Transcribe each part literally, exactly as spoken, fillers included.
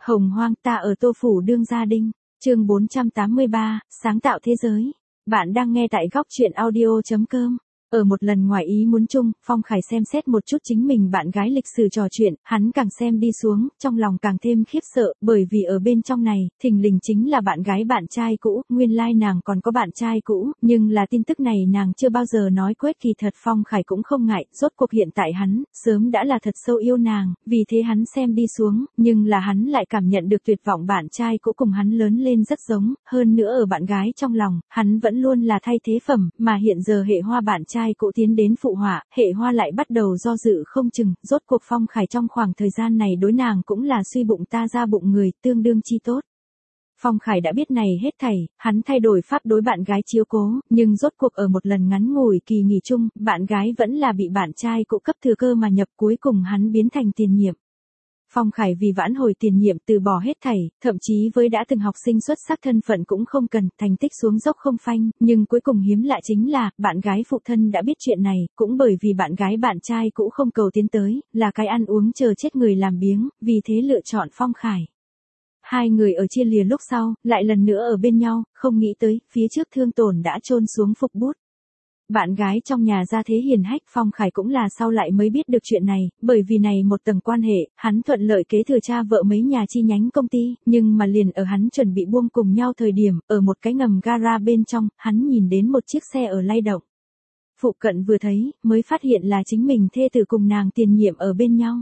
Hồng hoang ta ở Tô Phủ đương gia đinh, chương bốn trăm tám mươi ba, sáng tạo thế giới. Bạn đang nghe tại góc truyện audio chấm com. Ở một lần ngoài ý muốn chung, Phong Khải xem xét một chút chính mình bạn gái lịch sử trò chuyện, hắn càng xem đi xuống, trong lòng càng thêm khiếp sợ, bởi vì ở bên trong này, thình lình chính là bạn gái bạn trai cũ, nguyên lai like nàng còn có bạn trai cũ, nhưng là tin tức này nàng chưa bao giờ nói quét, kỳ thật Phong Khải cũng không ngại, rốt cuộc hiện tại hắn, sớm đã là thật sâu yêu nàng, vì thế hắn xem đi xuống, nhưng là hắn lại cảm nhận được tuyệt vọng bạn trai cũ cùng hắn lớn lên rất giống, hơn nữa ở bạn gái trong lòng, hắn vẫn luôn là thay thế phẩm, mà hiện giờ hệ hoa bạn trai cũ tiến đến phụ họa, hệ hoa lại bắt đầu do dự không chừng, rốt cuộc Phong Khải trong khoảng thời gian này đối nàng cũng là suy bụng ta ra bụng người, tương đương chi tốt. Phong Khải đã biết này hết thảy, hắn thay đổi pháp đối bạn gái chiếu cố, nhưng rốt cuộc ở một lần ngắn ngủi kỳ nghỉ chung, bạn gái vẫn là bị bạn trai cũ cấp thừa cơ mà nhập, cuối cùng hắn biến thành tiền nhiệm. Phong Khải vì vãn hồi tiền nhiệm từ bỏ hết thảy, thậm chí với đã từng học sinh xuất sắc thân phận cũng không cần, thành tích xuống dốc không phanh, nhưng cuối cùng hiếm lạ chính là, bạn gái phụ thân đã biết chuyện này, cũng bởi vì bạn gái bạn trai cũ không cầu tiến tới, là cái ăn uống chờ chết người làm biếng, vì thế lựa chọn Phong Khải. Hai người ở chia lìa lúc sau, lại lần nữa ở bên nhau, không nghĩ tới, phía trước thương tổn đã chôn xuống phục bút. Bạn gái trong nhà gia thế hiền hách, Phong Khải cũng là sau lại mới biết được chuyện này, bởi vì này một tầng quan hệ, hắn thuận lợi kế thừa cha vợ mấy nhà chi nhánh công ty, nhưng mà liền ở hắn chuẩn bị buông cùng nhau thời điểm, ở một cái ngầm gara bên trong, hắn nhìn đến một chiếc xe ở lay động. Phụ cận vừa thấy, mới phát hiện là chính mình thê tử cùng nàng tiền nhiệm ở bên nhau.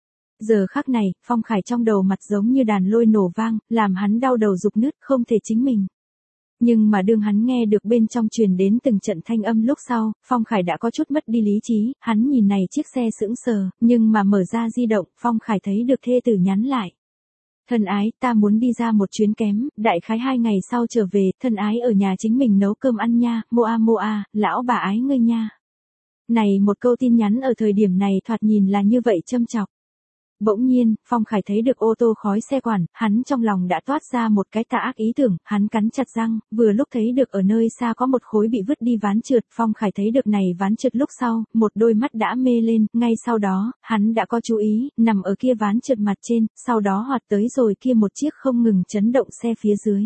Giờ khắc này, Phong Khải trong đầu mặt giống như đàn lôi nổ vang, làm hắn đau đầu rục nứt, không thể chính mình. Nhưng mà đương hắn nghe được bên trong truyền đến từng trận thanh âm lúc sau, Phong Khải đã có chút mất đi lý trí, hắn nhìn này chiếc xe sững sờ, nhưng mà mở ra di động, Phong Khải thấy được thê tử nhắn lại. Thân ái, ta muốn đi ra một chuyến kém, đại khái hai ngày sau trở về, thân ái ở nhà chính mình nấu cơm ăn nha, moa moa, lão bà ái ngươi nha. Này một câu tin nhắn ở thời điểm này thoạt nhìn là như vậy châm chọc. Bỗng nhiên, Phong Khải thấy được ô tô khói xe quản, hắn trong lòng đã toát ra một cái tà ác ý tưởng, hắn cắn chặt răng, vừa lúc thấy được ở nơi xa có một khối bị vứt đi ván trượt, Phong Khải thấy được này ván trượt lúc sau, một đôi mắt đã mê lên, ngay sau đó, hắn đã có chú ý, nằm ở kia ván trượt mặt trên, sau đó hoạt tới rồi kia một chiếc không ngừng chấn động xe phía dưới.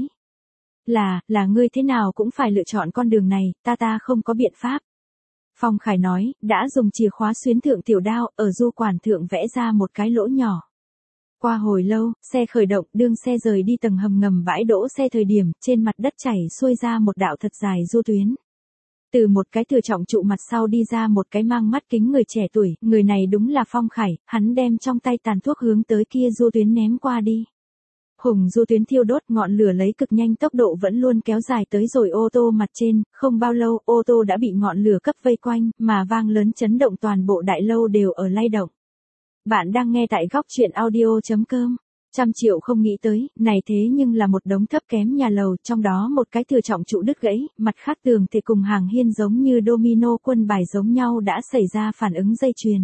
Là, là ngươi thế nào cũng phải lựa chọn con đường này, ta ta không có biện pháp. Phong Khải nói, đã dùng chìa khóa xuyến thượng tiểu đao, ở du quản thượng vẽ ra một cái lỗ nhỏ. Qua hồi lâu, xe khởi động, đương xe rời đi tầng hầm ngầm bãi đỗ xe thời điểm, trên mặt đất chảy xuôi ra một đạo thật dài du tuyến. Từ một cái thừa trọng trụ mặt sau đi ra một cái mang mắt kính người trẻ tuổi, người này đúng là Phong Khải, hắn đem trong tay tàn thuốc hướng tới kia du tuyến ném qua đi. Hùng du tuyến thiêu đốt, ngọn lửa lấy cực nhanh tốc độ vẫn luôn kéo dài tới rồi ô tô mặt trên, không bao lâu ô tô đã bị ngọn lửa cấp vây quanh, mà vang lớn chấn động toàn bộ đại lâu đều ở lay động. Bạn đang nghe tại góc truyện audio chấm com. Trăm triệu không nghĩ tới, này thế nhưng là một đống thấp kém nhà lầu, trong đó một cái thừa trọng trụ đứt gãy, mặt khác tường thì cùng hàng hiên giống như domino quân bài giống nhau đã xảy ra phản ứng dây chuyền.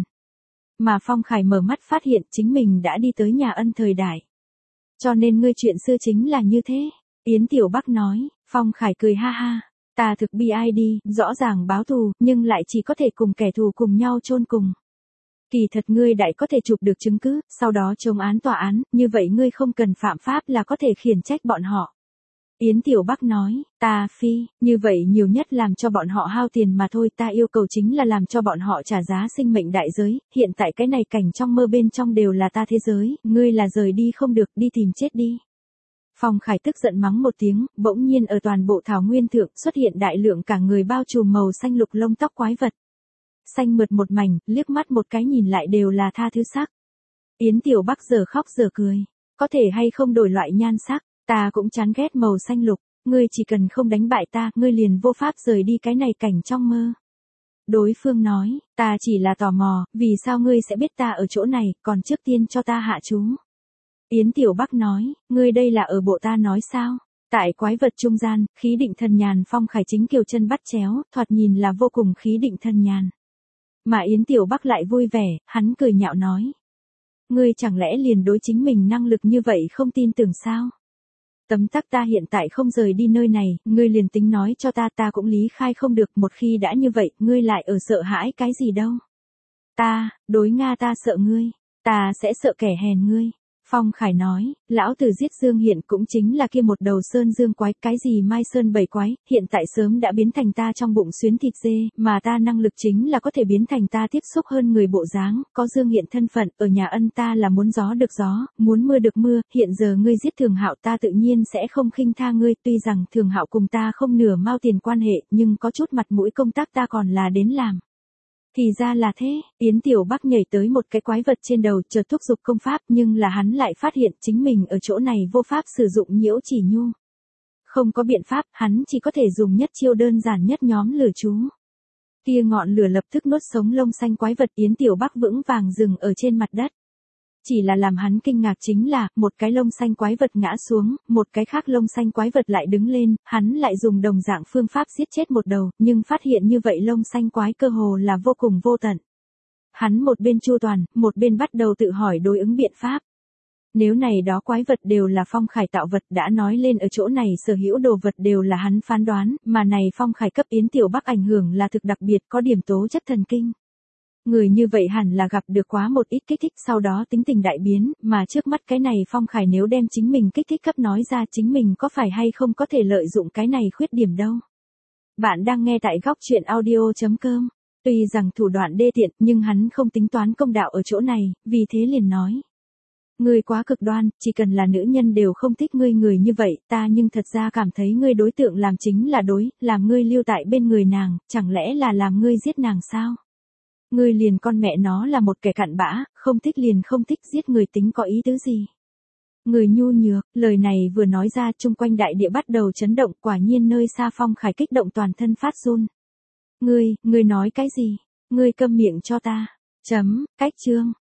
Mà Phong Khải mở mắt phát hiện chính mình đã đi tới nhà Ân thời đại. Cho nên ngươi chuyện xưa chính là như thế. Yến Tiểu Bắc nói, Phong Khải cười ha ha. Ta thực bi ai đi, rõ ràng báo thù, nhưng lại chỉ có thể cùng kẻ thù cùng nhau chôn cùng. Kỳ thật ngươi đại có thể chụp được chứng cứ, sau đó chống án tòa án, như vậy ngươi không cần phạm pháp là có thể khiển trách bọn họ. Yến Tiểu Bắc nói, ta phi, như vậy nhiều nhất làm cho bọn họ hao tiền mà thôi, ta yêu cầu chính là làm cho bọn họ trả giá sinh mệnh đại giới, hiện tại cái này cảnh trong mơ bên trong đều là ta thế giới, ngươi là rời đi không được, đi tìm chết đi. Phong Khải tức giận mắng một tiếng, bỗng nhiên ở toàn bộ thảo nguyên thượng xuất hiện đại lượng cả người bao trùm màu xanh lục lông tóc quái vật. Xanh mượt một mảnh, liếc mắt một cái nhìn lại đều là tha thứ sắc. Yến Tiểu Bắc giờ khóc giờ cười, có thể hay không đổi loại nhan sắc. Ta cũng chán ghét màu xanh lục, ngươi chỉ cần không đánh bại ta, ngươi liền vô pháp rời đi cái này cảnh trong mơ. Đối phương nói, ta chỉ là tò mò, vì sao ngươi sẽ biết ta ở chỗ này, còn trước tiên cho ta hạ chú. Yến Tiểu Bắc nói, ngươi đây là ở bộ ta nói sao? Tại quái vật trung gian, khí định thần nhàn. Phong Khải chính kiều chân bắt chéo, thoạt nhìn là vô cùng khí định thần nhàn. Mà Yến Tiểu Bắc lại vui vẻ, hắn cười nhạo nói. Ngươi chẳng lẽ liền đối chính mình năng lực như vậy không tin tưởng sao? Tấm tắc ta hiện tại không rời đi nơi này, ngươi liền tính nói cho ta ta cũng lý khai không được, một khi đã như vậy, ngươi lại ở sợ hãi cái gì đâu. Ta, đối Nga ta sợ ngươi, ta sẽ sợ kẻ hèn ngươi. Phong Khải nói, lão tử giết Dương Hiện cũng chính là kia một đầu sơn dương quái, cái gì mai sơn bảy quái, hiện tại sớm đã biến thành ta trong bụng xuyến thịt dê, mà ta năng lực chính là có thể biến thành ta tiếp xúc hơn người bộ dáng, có Dương Hiện thân phận, ở nhà ân ta là muốn gió được gió, muốn mưa được mưa, hiện giờ ngươi giết Thường Hạo ta tự nhiên sẽ không khinh tha ngươi, tuy rằng Thường Hạo cùng ta không nửa mao tiền quan hệ, nhưng có chút mặt mũi công tác ta còn là đến làm. Thì ra là thế, Yến Tiểu Bắc nhảy tới một cái quái vật trên đầu chợt thúc giục công pháp nhưng là hắn lại phát hiện chính mình ở chỗ này vô pháp sử dụng nhiễu chỉ nhu. Không có biện pháp, hắn chỉ có thể dùng nhất chiêu đơn giản nhất nhóm lửa chú. Kia ngọn lửa lập tức nuốt sống lông xanh quái vật Yến Tiểu Bắc vững vàng dừng ở trên mặt đất. Chỉ là làm hắn kinh ngạc chính là, một cái lông xanh quái vật ngã xuống, một cái khác lông xanh quái vật lại đứng lên, hắn lại dùng đồng dạng phương pháp giết chết một đầu, nhưng phát hiện như vậy lông xanh quái cơ hồ là vô cùng vô tận. Hắn một bên chu toàn, một bên bắt đầu tự hỏi đối ứng biện pháp. Nếu này đó quái vật đều là Phong Khải tạo vật đã nói lên ở chỗ này sở hữu đồ vật đều là hắn phán đoán, mà này Phong Khải cấp Yến Tiểu Bắc ảnh hưởng là thực đặc biệt có điểm tố chất thần kinh. Người như vậy hẳn là gặp được quá một ít kích thích sau đó tính tình đại biến, mà trước mắt cái này Phong Khải nếu đem chính mình kích thích cấp nói ra chính mình có phải hay không có thể lợi dụng cái này khuyết điểm đâu. Bạn đang nghe tại góc truyện audio chấm com. Tuy rằng thủ đoạn đê tiện nhưng hắn không tính toán công đạo ở chỗ này, vì thế liền nói. Ngươi quá cực đoan, chỉ cần là nữ nhân đều không thích ngươi người như vậy, ta nhưng thật ra cảm thấy ngươi đối tượng làm chính là đối, làm ngươi lưu tại bên người nàng, chẳng lẽ là làm ngươi giết nàng sao? Ngươi liền con mẹ nó là một kẻ cặn bã, không thích liền không thích giết người tính có ý tứ gì. Người nhu nhược, lời này vừa nói ra chung quanh đại địa bắt đầu chấn động quả nhiên nơi xa Phong Khải kích động toàn thân phát run. Ngươi, ngươi nói cái gì? Ngươi câm miệng cho ta. Chấm, cách chương.